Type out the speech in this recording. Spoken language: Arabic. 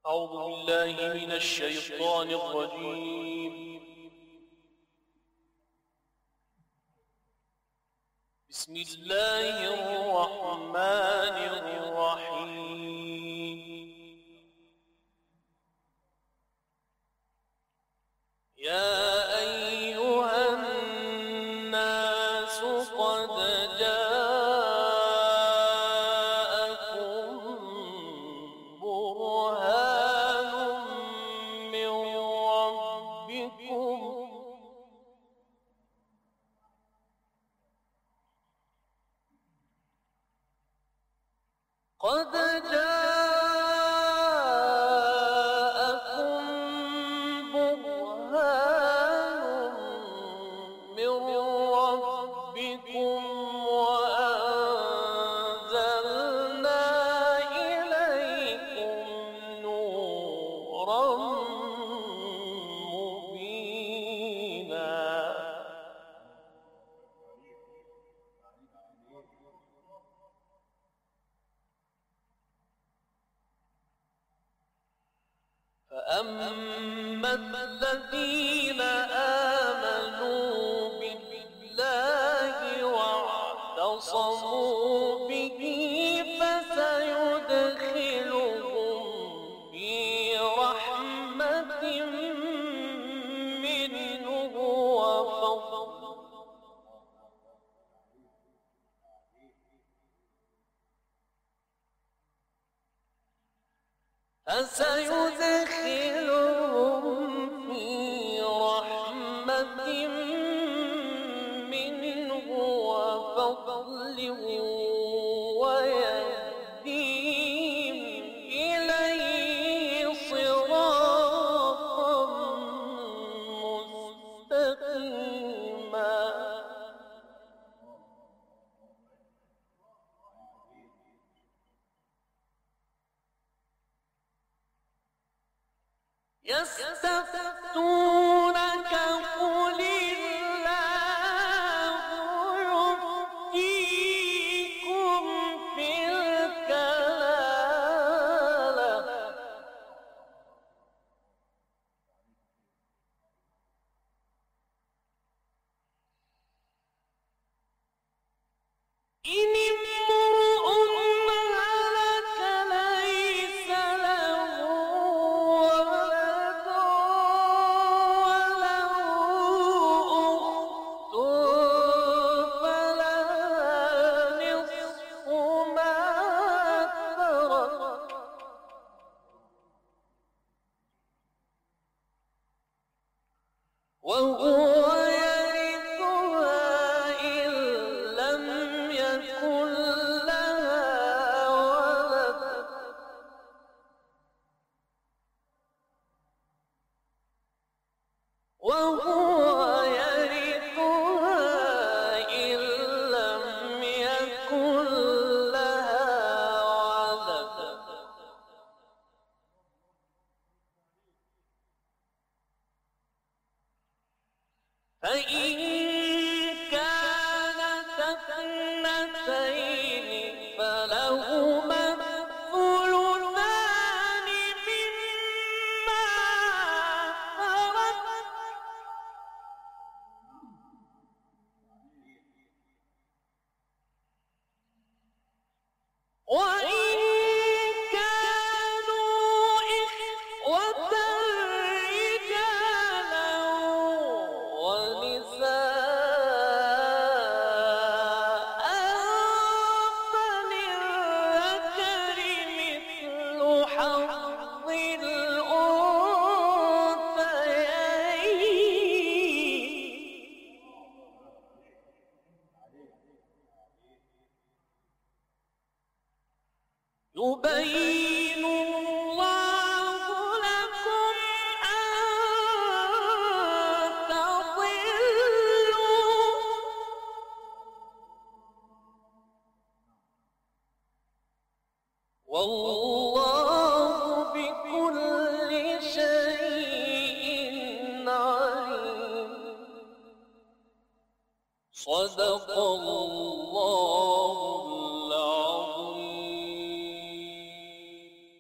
أعوذ بالله من الشيطان الرجيم. بسم الله الرحمن الرحيم. يا أيها الناس قد جاءكم برهان من ربكم قد جاءكم برهان من ربكم وأنزلنا إليكم نورا مبينا. فأما الذين آمنوا بالله واعتصموا به فسيدخلهم في رحمة منه وفضل ويهديهم إليه صراطا مستقيما. يستفتونك قل الله يفتيكم في الكلالة إن امرؤ هلك ليس له ولد وله أخت فلها نصف ما ترك وهو يرثها إن لم يكن لها ولد وهو يرثها إن لم يكن لها ولد فإن كانت اثنتين فلهما الثلثان مما ترك وإن كانوا إخوة رجالا ونساء فللذكر مثل حظ